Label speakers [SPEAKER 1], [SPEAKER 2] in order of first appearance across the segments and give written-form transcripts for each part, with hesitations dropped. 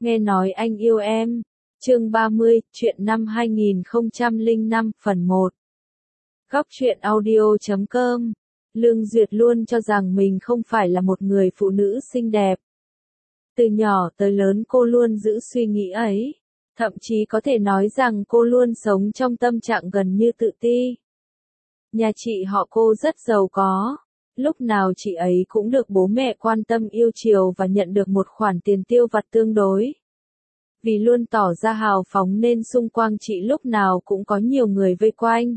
[SPEAKER 1] Nghe nói anh yêu em. Chương 30, chuyện năm 2005, phần 1. Góc truyện audio.com. Lương Duyệt luôn cho rằng mình không phải là một người phụ nữ xinh đẹp. Từ nhỏ tới lớn cô luôn giữ suy nghĩ ấy. Thậm chí có thể nói rằng cô luôn sống trong tâm trạng gần như tự ti. Nhà chị họ cô rất giàu có. Lúc nào chị ấy cũng được bố mẹ quan tâm yêu chiều và nhận được một khoản tiền tiêu vặt tương đối. Vì luôn tỏ ra hào phóng nên xung quanh chị lúc nào cũng có nhiều người vây quanh.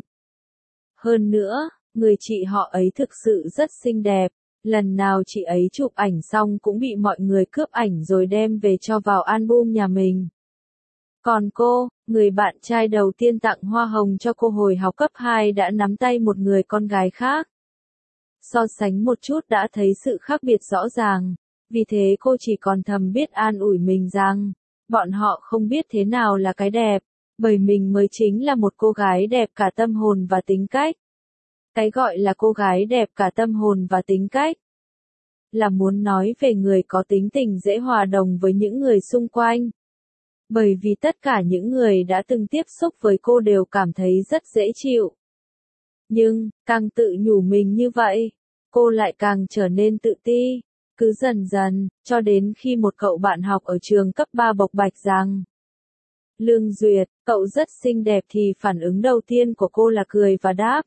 [SPEAKER 1] Hơn nữa, người chị họ ấy thực sự rất xinh đẹp. Lần nào chị ấy chụp ảnh xong cũng bị mọi người cướp ảnh rồi đem về cho vào album nhà mình. Còn cô, người bạn trai đầu tiên tặng hoa hồng cho cô hồi học cấp 2 đã nắm tay một người con gái khác. So sánh một chút đã thấy sự khác biệt rõ ràng. Vì thế cô chỉ còn thầm biết an ủi mình rằng, bọn họ không biết thế nào là cái đẹp, bởi mình mới chính là một cô gái đẹp cả tâm hồn và tính cách. Cái gọi là cô gái đẹp cả tâm hồn và tính cách là muốn nói về người có tính tình dễ hòa đồng với những người xung quanh. Bởi vì tất cả những người đã từng tiếp xúc với cô đều cảm thấy rất dễ chịu. Nhưng, càng tự nhủ mình như vậy, cô lại càng trở nên tự ti. Cứ dần dần, cho đến khi một cậu bạn học ở trường cấp 3 bộc bạch rằng Lương Duyệt, cậu rất xinh đẹp thì phản ứng đầu tiên của cô là cười và đáp.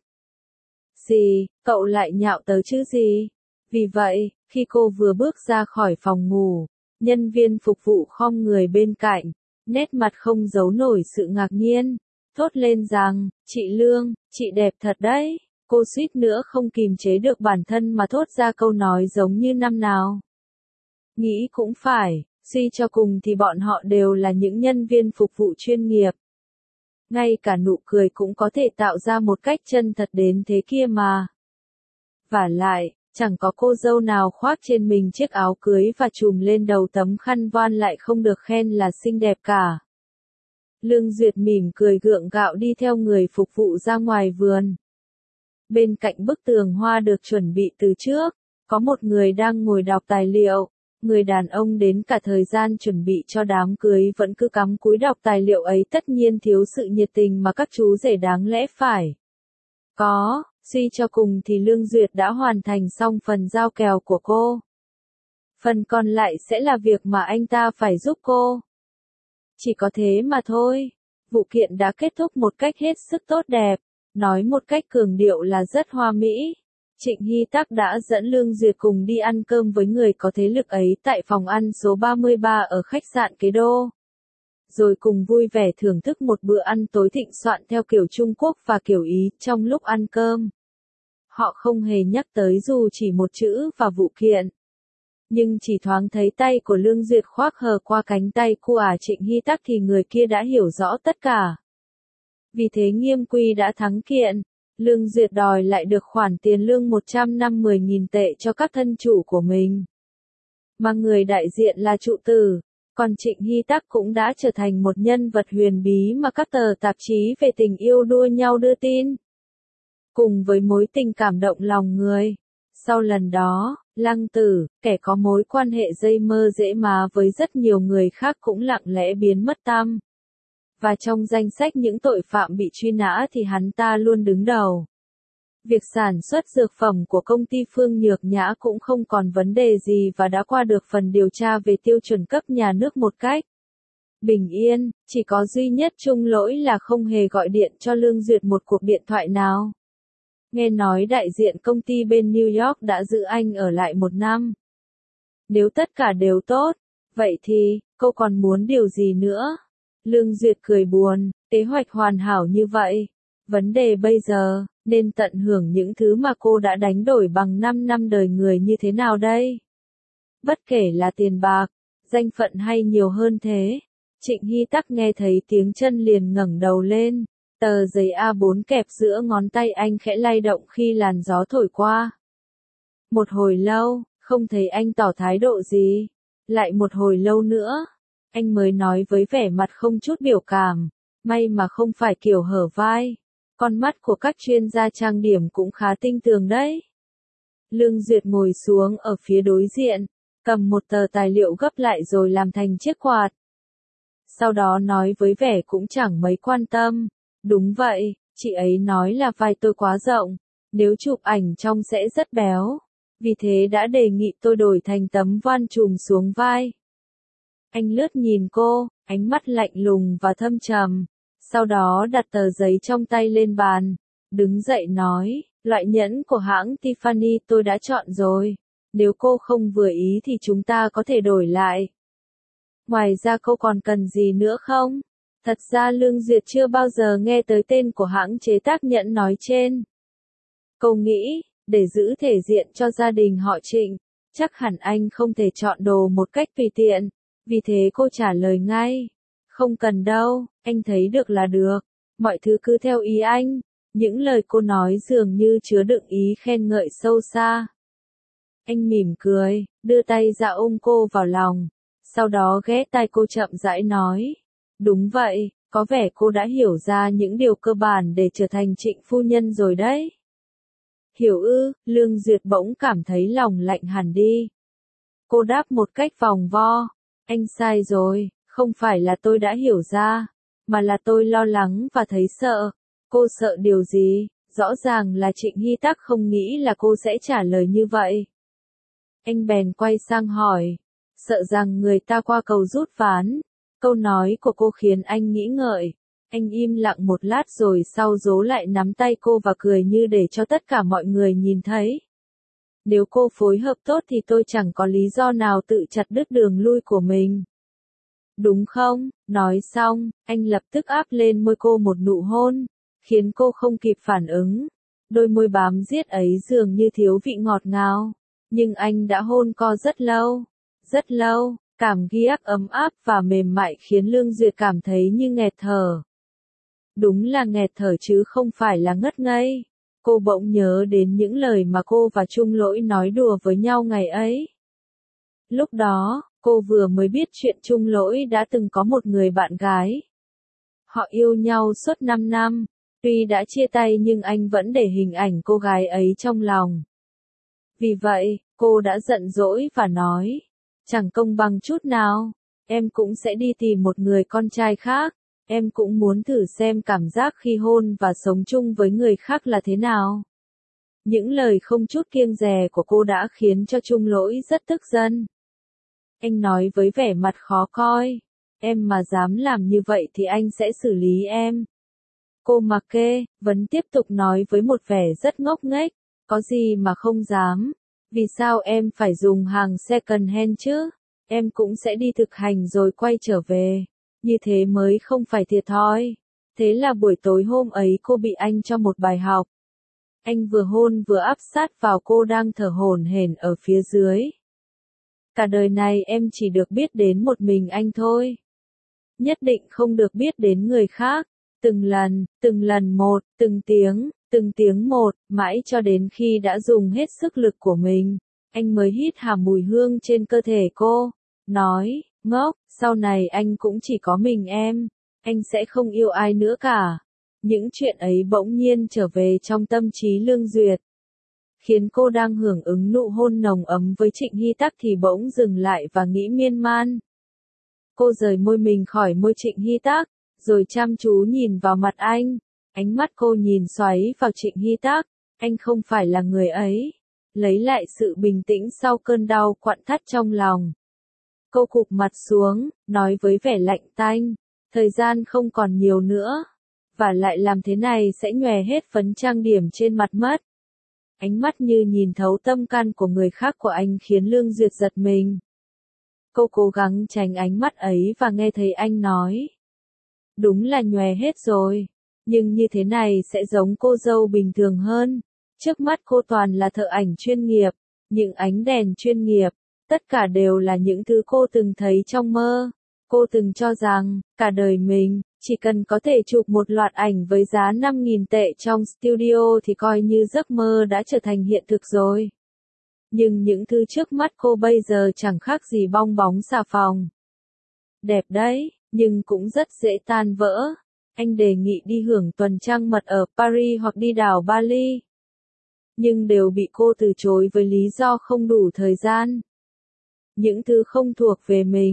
[SPEAKER 1] Gì, cậu lại nhạo tớ chứ gì? Vì vậy, khi cô vừa bước ra khỏi phòng ngủ, nhân viên phục vụ khom người bên cạnh, nét mặt không giấu nổi sự ngạc nhiên, thốt lên rằng, chị Lương, chị đẹp thật đấy. Cô suýt nữa không kìm chế được bản thân mà thốt ra câu nói giống như năm nào. Nghĩ cũng phải, suy cho cùng thì bọn họ đều là những nhân viên phục vụ chuyên nghiệp. Ngay cả nụ cười cũng có thể tạo ra một cách chân thật đến thế kia mà. Vả lại, chẳng có cô dâu nào khoác trên mình chiếc áo cưới và trùm lên đầu tấm khăn voan lại không được khen là xinh đẹp cả. Lương Duyệt mỉm cười gượng gạo đi theo người phục vụ ra ngoài vườn. Bên cạnh bức tường hoa được chuẩn bị từ trước, có một người đang ngồi đọc tài liệu. Người đàn ông đến cả thời gian chuẩn bị cho đám cưới vẫn cứ cắm cúi đọc tài liệu ấy tất nhiên thiếu sự nhiệt tình mà các chú rể đáng lẽ phải có. Suy cho cùng thì Lương Duyệt đã hoàn thành xong phần giao kèo của cô. Phần còn lại sẽ là việc mà anh ta phải giúp cô. Chỉ có thế mà thôi. Vụ kiện đã kết thúc một cách hết sức tốt đẹp. Nói một cách cường điệu là rất hoa mỹ. Trịnh Hy Tắc đã dẫn Lương Duyệt cùng đi ăn cơm với người có thế lực ấy tại phòng ăn số 33 ở khách sạn Kế Đô. Rồi cùng vui vẻ thưởng thức một bữa ăn tối thịnh soạn theo kiểu Trung Quốc và kiểu Ý trong lúc ăn cơm. Họ không hề nhắc tới dù chỉ một chữ vào vụ kiện. Nhưng chỉ thoáng thấy tay của Lương Duyệt khoác hờ qua cánh tay của Trịnh Hy Tắc thì người kia đã hiểu rõ tất cả. Vì thế nghiêm quy đã thắng kiện. Lương Duyệt đòi lại được khoản tiền lương 150.000 tệ cho các thân chủ của mình. Mà người đại diện là trụ tử. Còn Trịnh Hy Tắc cũng đã trở thành một nhân vật huyền bí mà các tờ tạp chí về tình yêu đua nhau đưa tin. Cùng với mối tình cảm động lòng người. Sau lần đó, Lăng Tử, kẻ có mối quan hệ dây mơ dễ má với rất nhiều người khác cũng lặng lẽ biến mất tăm. Và trong danh sách những tội phạm bị truy nã thì hắn ta luôn đứng đầu. Việc sản xuất dược phẩm của công ty Phương Nhược Nhã cũng không còn vấn đề gì và đã qua được phần điều tra về tiêu chuẩn cấp nhà nước một cách bình yên, chỉ có duy nhất chung lỗi là không hề gọi điện cho Lương Duyệt một cuộc điện thoại nào. Nghe nói đại diện công ty bên New York đã giữ anh ở lại 1 năm. Nếu tất cả đều tốt, vậy thì, cô còn muốn điều gì nữa? Lương Duyệt cười buồn, kế hoạch hoàn hảo như vậy. Vấn đề bây giờ, nên tận hưởng những thứ mà cô đã đánh đổi bằng 5 năm đời người như thế nào đây? Bất kể là tiền bạc, danh phận hay nhiều hơn thế. Trịnh Hy Tắc nghe thấy tiếng chân liền ngẩng đầu lên. Tờ giấy A4 kẹp giữa ngón tay anh khẽ lay động khi làn gió thổi qua. Một hồi lâu, không thấy anh tỏ thái độ gì. Lại một hồi lâu nữa. Anh mới nói với vẻ mặt không chút biểu cảm, may mà không phải kiểu hở vai. Con mắt của các chuyên gia trang điểm cũng khá tinh tường đấy. Lương Duyệt ngồi xuống ở phía đối diện, cầm một tờ tài liệu gấp lại rồi làm thành chiếc quạt, sau đó nói với vẻ cũng chẳng mấy quan tâm. Đúng vậy, chị ấy nói là vai tôi quá rộng, nếu chụp ảnh trông sẽ rất béo. Vì thế đã đề nghị tôi đổi thành tấm voan trùm xuống vai. Anh lướt nhìn cô, ánh mắt lạnh lùng và thâm trầm. Sau đó đặt tờ giấy trong tay lên bàn. Đứng dậy nói, loại nhẫn của hãng Tiffany tôi đã chọn rồi. Nếu cô không vừa ý thì chúng ta có thể đổi lại. Ngoài ra cô còn cần gì nữa không? Thật ra Lương Duyệt chưa bao giờ nghe tới tên của hãng chế tác nhẫn nói trên. Cô nghĩ, để giữ thể diện cho gia đình họ Trịnh, chắc hẳn anh không thể chọn đồ một cách tùy tiện. Vì thế cô trả lời ngay. Không cần đâu, anh thấy được là được. Mọi thứ cứ theo ý anh. Những lời cô nói dường như chứa đựng ý khen ngợi sâu xa. Anh mỉm cười, đưa tay ra ôm cô vào lòng. Sau đó ghé tai cô chậm rãi nói. Đúng vậy, có vẻ cô đã hiểu ra những điều cơ bản để trở thành Trịnh phu nhân rồi đấy. Hiểu ư, Lương Duyệt bỗng cảm thấy lòng lạnh hẳn đi. Cô đáp một cách vòng vo. Anh sai rồi, không phải là tôi đã hiểu ra, mà là tôi lo lắng và thấy sợ. Cô sợ điều gì? Rõ ràng là Trịnh Hy Tắc không nghĩ là cô sẽ trả lời như vậy. Anh bèn quay sang hỏi, sợ rằng người ta qua cầu rút ván. Câu nói của cô khiến anh nghĩ ngợi. Anh im lặng một lát rồi sau dố lại nắm tay cô và cười như để cho tất cả mọi người nhìn thấy. Nếu cô phối hợp tốt thì tôi chẳng có lý do nào tự chặt đứt đường lui của mình. Đúng không? Nói xong, anh lập tức áp lên môi cô một nụ hôn, khiến cô không kịp phản ứng. Đôi môi bám giết ấy dường như thiếu vị ngọt ngào. Nhưng anh đã hôn co rất lâu, cảm giác ấm áp và mềm mại khiến Lương Duyệt cảm thấy như nghẹt thở. Đúng là nghẹt thở chứ không phải là ngất ngây. Cô bỗng nhớ đến những lời mà cô và Trung Lỗi nói đùa với nhau ngày ấy. Lúc đó, cô vừa mới biết chuyện Trung Lỗi đã từng có một người bạn gái. Họ yêu nhau suốt 5 năm, tuy đã chia tay nhưng anh vẫn để hình ảnh cô gái ấy trong lòng. Vì vậy, cô đã giận dỗi và nói, chẳng công bằng chút nào, em cũng sẽ đi tìm một người con trai khác, em cũng muốn thử xem cảm giác khi hôn và sống chung với người khác là thế nào. Những lời không chút kiêng dè của cô đã khiến cho Trung Lỗi rất tức giận. Anh nói với vẻ mặt khó coi, em mà dám làm như vậy thì anh sẽ xử lý em. Cô mặc kệ, vẫn tiếp tục nói với một vẻ rất ngốc nghếch, có gì mà không dám, vì sao em phải dùng hàng second hand chứ, em cũng sẽ đi thực hành rồi quay trở về, như thế mới không phải thiệt thòi. Thế là buổi tối hôm ấy cô bị anh cho một bài học. Anh vừa hôn vừa áp sát vào cô đang thở hổn hển ở phía dưới. Cả đời này em chỉ được biết đến một mình anh thôi. Nhất định không được biết đến người khác. Từng lần một, từng tiếng một, mãi cho đến khi đã dùng hết sức lực của mình, anh mới hít hà mùi hương trên cơ thể cô, nói, ngốc, sau này anh cũng chỉ có mình em, anh sẽ không yêu ai nữa cả. Những chuyện ấy bỗng nhiên trở về trong tâm trí Lương Duyệt, khiến cô đang hưởng ứng nụ hôn nồng ấm với Trịnh Hy Tắc thì bỗng dừng lại và nghĩ miên man. Cô rời môi mình khỏi môi Trịnh Hy Tắc, rồi chăm chú nhìn vào mặt anh. Ánh mắt cô nhìn xoáy vào Trịnh Hy Tắc, anh không phải là người ấy. Lấy lại sự bình tĩnh sau cơn đau quặn thắt trong lòng. Cô cụp mặt xuống, nói với vẻ lạnh tanh, thời gian không còn nhiều nữa, và lại làm thế này sẽ nhòe hết phấn trang điểm trên mặt mất. Ánh mắt như nhìn thấu tâm can của người khác của anh khiến Lương Duyệt giật mình. Cô cố gắng tránh ánh mắt ấy và nghe thấy anh nói. Đúng là nhòe hết rồi, nhưng như thế này sẽ giống cô dâu bình thường hơn. Trước mắt cô toàn là thợ ảnh chuyên nghiệp, những ánh đèn chuyên nghiệp, tất cả đều là những thứ cô từng thấy trong mơ. Cô từng cho rằng, cả đời mình, chỉ cần có thể chụp một loạt ảnh với giá 5.000 tệ trong studio thì coi như giấc mơ đã trở thành hiện thực rồi. Nhưng những thứ trước mắt cô bây giờ chẳng khác gì bong bóng xà phòng. Đẹp đấy, nhưng cũng rất dễ tan vỡ. Anh đề nghị đi hưởng tuần trăng mật ở Paris hoặc đi đảo Bali. Nhưng đều bị cô từ chối với lý do không đủ thời gian. Những thứ không thuộc về mình,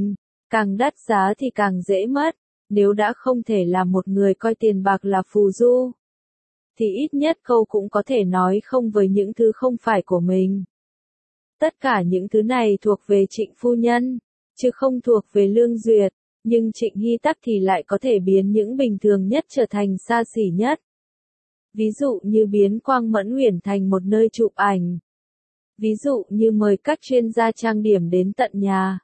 [SPEAKER 1] Càng đắt giá thì càng dễ mất, nếu đã không thể làm một người coi tiền bạc là phù du, thì ít nhất cô cũng có thể nói không với những thứ không phải của mình. Tất cả những thứ này thuộc về Trịnh phu nhân, chứ không thuộc về Lương Duyệt, nhưng Trịnh Hy Tắc thì lại có thể biến những bình thường nhất trở thành xa xỉ nhất. Ví dụ như biến Quang Mẫn Uyển thành một nơi chụp ảnh. Ví dụ như mời các chuyên gia trang điểm đến tận nhà.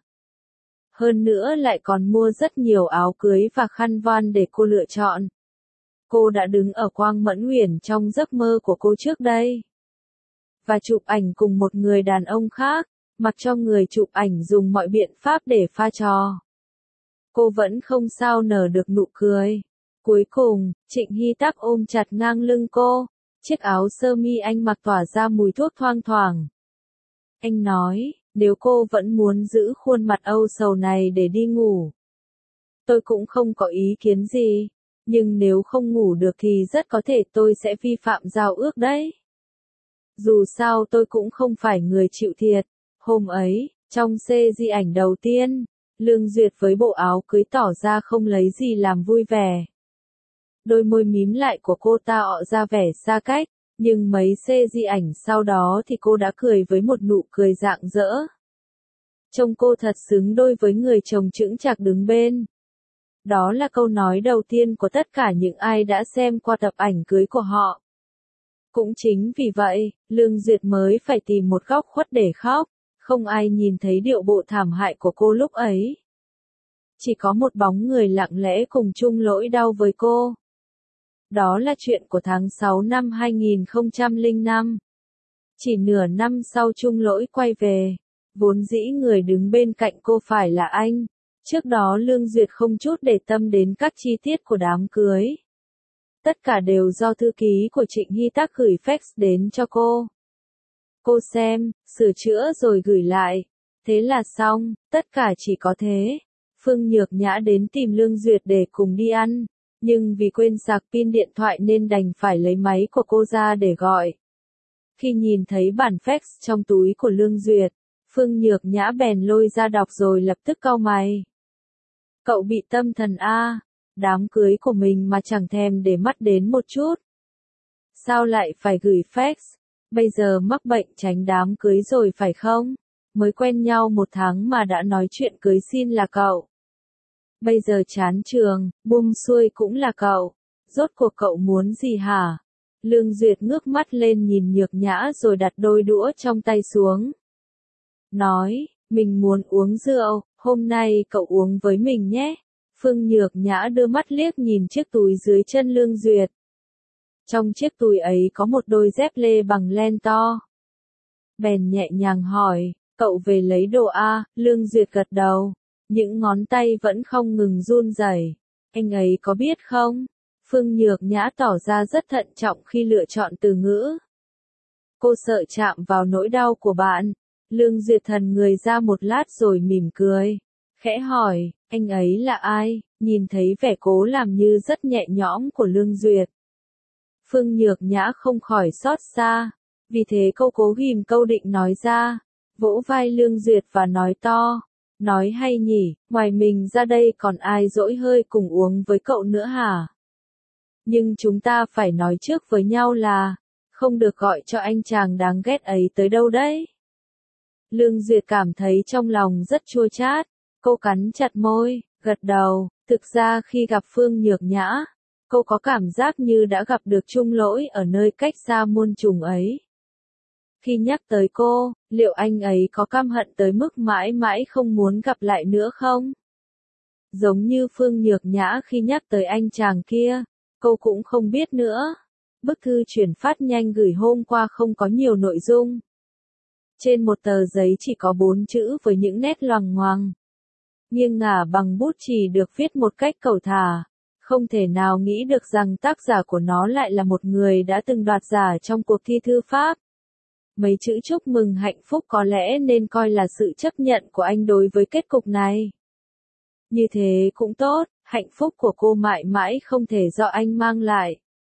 [SPEAKER 1] Hơn nữa lại còn mua rất nhiều áo cưới và khăn voan để cô lựa chọn. Cô đã đứng ở Quang Mẫn Uyển trong giấc mơ của cô trước đây. Và chụp ảnh cùng một người đàn ông khác, mặc cho người chụp ảnh dùng mọi biện pháp để pha trò. Cô vẫn không sao nở được nụ cười. Cuối cùng, Trịnh Hy Tắc ôm chặt ngang lưng cô, chiếc áo sơ mi anh mặc tỏa ra mùi thuốc thoang thoảng. Anh nói, nếu cô vẫn muốn giữ khuôn mặt âu sầu này để đi ngủ, tôi cũng không có ý kiến gì, nhưng nếu không ngủ được thì rất có thể tôi sẽ vi phạm giao ước đấy. Dù sao tôi cũng không phải người chịu thiệt. Hôm ấy, trong di ảnh đầu tiên, Lương Duyệt với bộ áo cưới tỏ ra không lấy gì làm vui vẻ. Đôi môi mím lại của cô ta ọ ra vẻ xa cách, nhưng mấy di ảnh sau đó thì cô đã cười với một nụ cười rạng rỡ. Trông cô thật xứng đôi với người chồng chững chạc đứng bên. Đó là câu nói đầu tiên của tất cả những ai đã xem qua tập ảnh cưới của họ. Cũng chính vì vậy, Lương Duyệt mới phải tìm một góc khuất để khóc, không ai nhìn thấy điệu bộ thảm hại của cô lúc ấy. Chỉ có một bóng người lặng lẽ cùng chung nỗi đau với cô. Đó là chuyện của tháng 6 năm 2005. Chỉ nửa năm sau Chung Lỗi quay về, vốn dĩ người đứng bên cạnh cô phải là anh. Trước đó Lương Duyệt không chút để tâm đến các chi tiết của đám cưới. Tất cả đều do thư ký của Trịnh Hy Tắc gửi fax đến cho cô. Cô xem, sửa chữa rồi gửi lại. Thế là xong, tất cả chỉ có thế. Phương Nhược Nhã đến tìm Lương Duyệt để cùng đi ăn, nhưng vì quên sạc pin điện thoại nên đành phải lấy máy của cô ra để gọi. Khi nhìn thấy bản fax trong túi của Lương Duyệt, Phương Nhược Nhã bèn lôi ra đọc rồi lập tức cau mày. Cậu bị tâm thần a, đám cưới của mình mà chẳng thèm để mắt đến một chút. Sao lại phải gửi fax? Bây giờ mắc bệnh tránh đám cưới rồi phải không? Mới quen nhau 1 tháng mà đã nói chuyện cưới xin là cậu. Bây giờ chán trường, buông xuôi cũng là cậu. Rốt cuộc cậu muốn gì hả? Lương Duyệt ngước mắt lên nhìn Nhược Nhã rồi đặt đôi đũa trong tay xuống. Nói, mình muốn uống rượu, hôm nay cậu uống với mình nhé. Phương Nhược Nhã đưa mắt liếc nhìn chiếc túi dưới chân Lương Duyệt. Trong chiếc túi ấy có một đôi dép lê bằng len to. Bèn nhẹ nhàng hỏi, cậu về lấy đồ a? Lương Duyệt gật đầu. Những ngón tay vẫn không ngừng run rẩy. Anh ấy có biết không? Phương Nhược Nhã tỏ ra rất thận trọng khi lựa chọn từ ngữ. Cô sợ chạm vào nỗi đau của bạn. Lương Duyệt thần người ra một lát rồi mỉm cười. Khẽ hỏi, anh ấy là ai? Nhìn thấy vẻ cố làm như rất nhẹ nhõm của Lương Duyệt. Phương Nhược Nhã không khỏi xót xa. Vì thế cô cố ghim câu định nói ra. Vỗ vai Lương Duyệt và nói to. Nói hay nhỉ, ngoài mình ra đây còn ai dỗi hơi cùng uống với cậu nữa hả? Nhưng chúng ta phải nói trước với nhau là, không được gọi cho anh chàng đáng ghét ấy tới đâu đấy. Lương Duyệt cảm thấy trong lòng rất chua chát, cô cắn chặt môi, gật đầu. Thực ra khi gặp Phương Nhược Nhã, cô có cảm giác như đã gặp được Chung Lỗi ở nơi cách xa muôn trùng ấy. Khi nhắc tới cô, liệu anh ấy có căm hận tới mức mãi mãi không muốn gặp lại nữa không? Giống như Phương Nhược Nhã khi nhắc tới anh chàng kia, cô cũng không biết nữa. Bức thư chuyển phát nhanh gửi hôm qua không có nhiều nội dung. Trên một tờ giấy chỉ có 4 chữ với những nét loằng ngoằng. Nghiêng ngả bằng bút chì được viết một cách cầu thả. Không thể nào nghĩ được rằng tác giả của nó lại là một người đã từng đoạt giải trong cuộc thi thư pháp. Mấy chữ chúc mừng hạnh phúc có lẽ nên coi là sự chấp nhận của anh đối với kết cục này. Như thế cũng tốt, hạnh phúc của cô mãi mãi không thể do anh mang lại.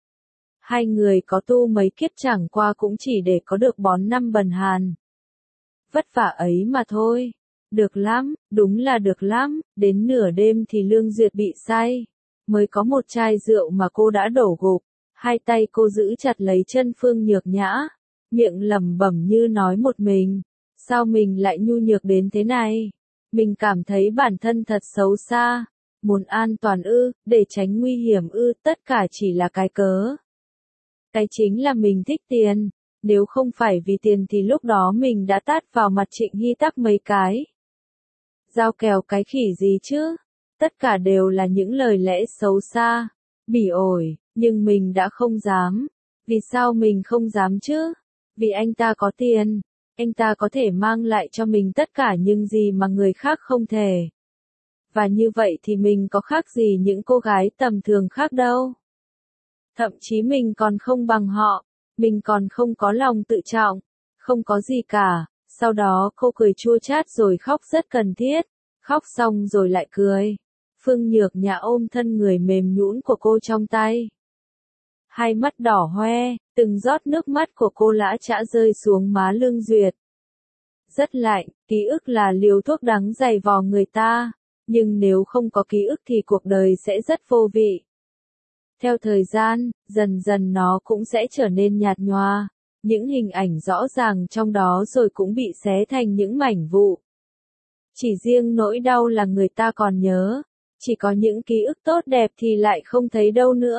[SPEAKER 1] Hai người có tu mấy kiếp chẳng qua cũng chỉ để có được bón năm bần hàn. Vất vả ấy mà thôi. Được lắm, đúng là được lắm, đến nửa đêm thì Lương Duyệt bị say. Mới có một chai rượu mà cô đã đổ gục, hai tay cô giữ chặt lấy chân Phương Nhược Nhã, miệng lẩm bẩm như nói một mình. Sao mình lại nhu nhược đến thế này? Mình cảm thấy bản thân thật xấu xa. Muốn an toàn ư, để tránh nguy hiểm ư, tất cả chỉ là cái cớ. Cái chính là mình thích tiền. Nếu không phải vì tiền thì lúc đó mình đã tát vào mặt Trịnh Hy Tắc mấy cái. Giao kèo cái khỉ gì chứ? Tất cả đều là những lời lẽ xấu xa, bỉ ổi, nhưng mình đã không dám. Vì sao mình không dám chứ? Vì anh ta có tiền, anh ta có thể mang lại cho mình tất cả những gì mà người khác không thể. Và như vậy thì mình có khác gì những cô gái tầm thường khác đâu. Thậm chí mình còn không bằng họ, mình còn không có lòng tự trọng, không có gì cả. Sau đó cô cười chua chát rồi khóc rất cần thiết, khóc xong rồi lại cười. Phương Nhược Nhã ôm thân người mềm nhũn của cô trong tay. Hai mắt đỏ hoe, từng giọt nước mắt của cô lã chã rơi xuống má Lương Duyệt. Rất lạnh, ký ức là liều thuốc đắng dày vò người ta, nhưng nếu không có ký ức thì cuộc đời sẽ rất vô vị. Theo thời gian, dần dần nó cũng sẽ trở nên nhạt nhòa, những hình ảnh rõ ràng trong đó rồi cũng bị xé thành những mảnh vụn. Chỉ riêng nỗi đau là người ta còn nhớ, chỉ có những ký ức tốt đẹp thì lại không thấy đâu nữa.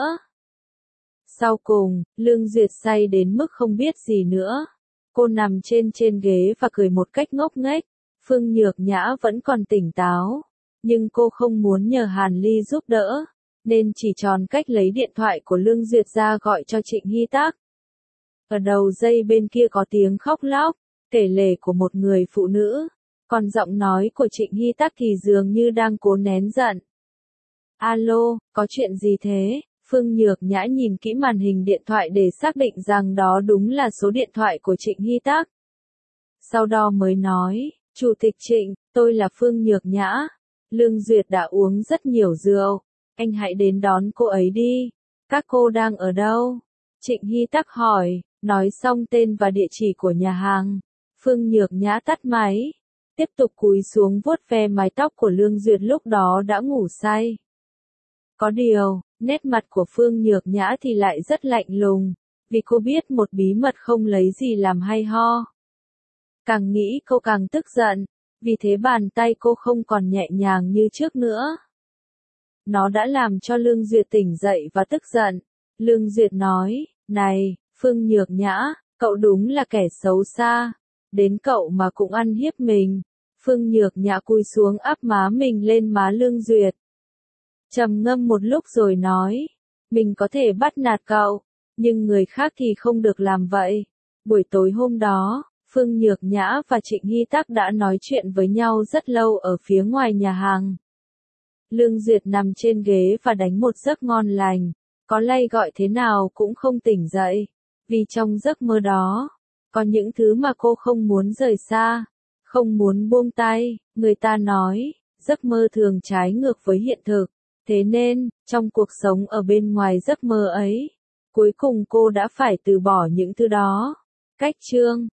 [SPEAKER 1] Sau cùng, Lương Duyệt say đến mức không biết gì nữa. Cô nằm trên ghế và cười một cách ngốc nghếch. Phương Nhược Nhã vẫn còn tỉnh táo, nhưng cô không muốn nhờ Hàn Ly giúp đỡ, nên chỉ tròn cách lấy điện thoại của Lương Duyệt ra gọi cho Trịnh Hy Tắc. Ở đầu dây bên kia có tiếng khóc lóc, kể lể của một người phụ nữ, còn giọng nói của Trịnh Hy Tắc thì dường như đang cố nén giận. Alo, có chuyện gì thế? Phương Nhược Nhã nhìn kỹ màn hình điện thoại để xác định rằng đó đúng là số điện thoại của Trịnh Hy Tắc. Sau đó mới nói, Chủ tịch Trịnh, tôi là Phương Nhược Nhã. Lương Duyệt đã uống rất nhiều rượu, anh hãy đến đón cô ấy đi. Các cô đang ở đâu? Trịnh Hy Tắc hỏi, nói xong tên và địa chỉ của nhà hàng. Phương Nhược Nhã tắt máy, tiếp tục cúi xuống vuốt ve mái tóc của Lương Duyệt lúc đó đã ngủ say. Có điều, nét mặt của Phương Nhược Nhã thì lại rất lạnh lùng, vì cô biết một bí mật không lấy gì làm hay ho. Càng nghĩ cô càng tức giận, vì thế bàn tay cô không còn nhẹ nhàng như trước nữa. Nó đã làm cho Lương Duyệt tỉnh dậy và tức giận. Lương Duyệt nói, này, Phương Nhược Nhã, cậu đúng là kẻ xấu xa, đến cậu mà cũng ăn hiếp mình. Phương Nhược Nhã cúi xuống áp má mình lên má Lương Duyệt. Trầm ngâm một lúc rồi nói, mình có thể bắt nạt cậu, nhưng người khác thì không được làm vậy. Buổi tối hôm đó, Phương Nhược Nhã và Trịnh Hy Tắc đã nói chuyện với nhau rất lâu ở phía ngoài nhà hàng. Lương Duyệt nằm trên ghế và đánh một giấc ngon lành, có lay gọi thế nào cũng không tỉnh dậy, vì trong giấc mơ đó, có những thứ mà cô không muốn rời xa, không muốn buông tay. Người ta nói, giấc mơ thường trái ngược với hiện thực, thế nên, trong cuộc sống ở bên ngoài giấc mơ ấy, cuối cùng cô đã phải từ bỏ những thứ đó. Cách chương